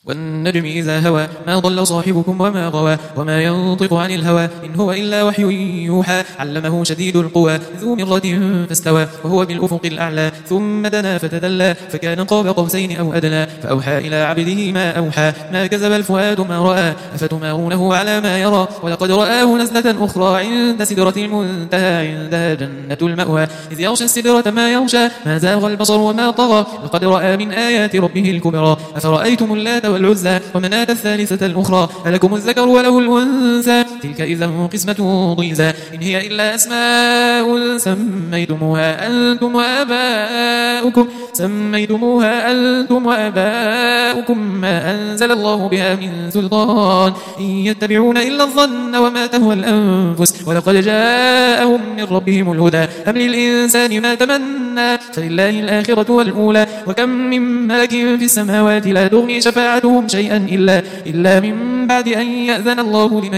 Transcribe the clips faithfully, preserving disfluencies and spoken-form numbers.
والنجم إذا هوى ما ضل صاحبكم وما غوى وما ينطق عن الهوى إن هو إلا وحي يوحى علمه شديد القوى ذو مرة فاستوى وهو بالأفق الأعلى ثم دنا فتدلى فكان قاب قوسين أو أدنى فأوحى إلى عبده ما أوحى ما كذب الفؤاد ما رأى أفتمارونه على ما يرى ولقد رآه نزلة أخرى عند سدرة المنتهى عندها جنة المأوى إذ يغشى السدرة ما يغشى ما زاغ البصر وما طغى لقد رأى من آيات ربه الكبرى أفرأيتم اللات والعزى ومناة الثالثة الأخرى ألكم الذكر وله الأنثى تلك إذا قسمة ضيزى إن هي إلا أسماء سميتموها أنتم وآباؤكم سميتموها أنتم وآباؤكم ما أنزل الله بها من سلطان إن يتبعون إلا الظن وما تهوى الأنفس ولقد جاءهم من ربهم الهدى أم للإنسان ما تمنى فلله الآخرة والأولى وكم من ملك في السماوات لا تغني شفاعتهم شيئا إلا, إلا من بعد أن يأذن الله لمن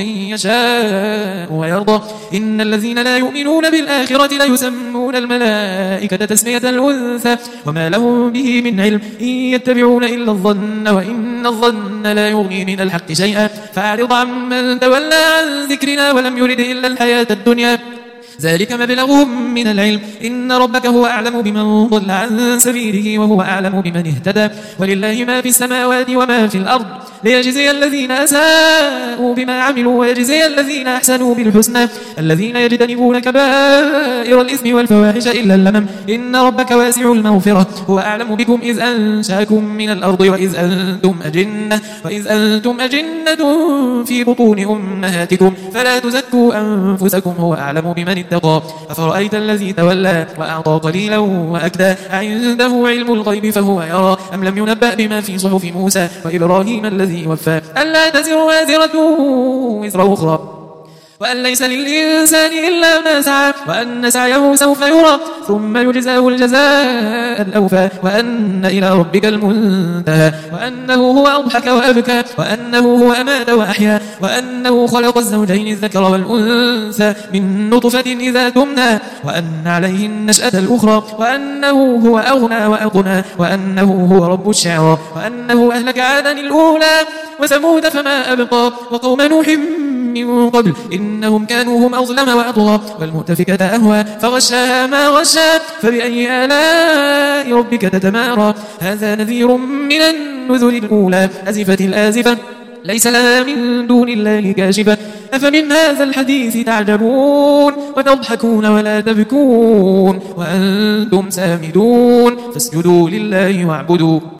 يشاء ويرضى إن الذين لا يؤمنون بالآخرة لا يسمون الملائكة تسمية الأنثى وما لهم به من علم إن يتبعون إلا الظن وإن الظن لا يغني من الحق شيئا فأعرض عمن تولى عن ذكرنا ولم يرد إلا الحياة الدنيا ذلك مبلغهم من العلم إن ربك هو أعلم بمن ضل عن سبيله وهو أعلم بمن اهتدى ولله ما في السماوات وما في الأرض ليجزي الذين أساءوا بما عملوا ويجزي الذين أحسنوا بالحسنى الذين يجتنبون كبائر الإثم والفواحش إلا اللمم إن ربك واسع المغفرة هو أعلم بكم إذ أنشأكم من الأرض وإذ أنتم أجنة وإذ أنتم أجنة في بطون أمهاتكم فلا تزكوا أنفسكم هو أعلم بمن اتقى أفرأيت الذي تولى وأعطى قليلا وأكدى عنده علم الغيب فهو يرى أم لم ينبأ بما في صحف موسى وإبراهيم الذي وفى ألا تزر وازرة وزر أخرى وأن ليس للإنسان إلا ما سعى وأن سعيه سوف يرى ثم يجزاه الجزاء الأوفى وأن إلى ربك المنتهى وأنه هو أضحك وأبكى وأنه هو أمات وأحيا وأنه خلق الزوجين الذكر والأنثى من نطفة إذا تمنى وأن عليه النشأة الأخرى وأنه هو أغنى وأقنى وأنه هو رب الشعرى وأنه أهلك عادا الأولى وثمود فما أبقى وقوم نوح من قبل إنهم كانوا هم أظلم وأطغى والمؤتفكة أهوى فغشاها ما غشا فبأي آلاء ربك تتمارى هذا نذير من النذر الأولى أزفت الآزفة ليس لها من دون الله كاشفة أفمن هذا الحديث تعجبون وتضحكون ولا تبكون وأنتم سامدون فاسجدوا لله واعبدوا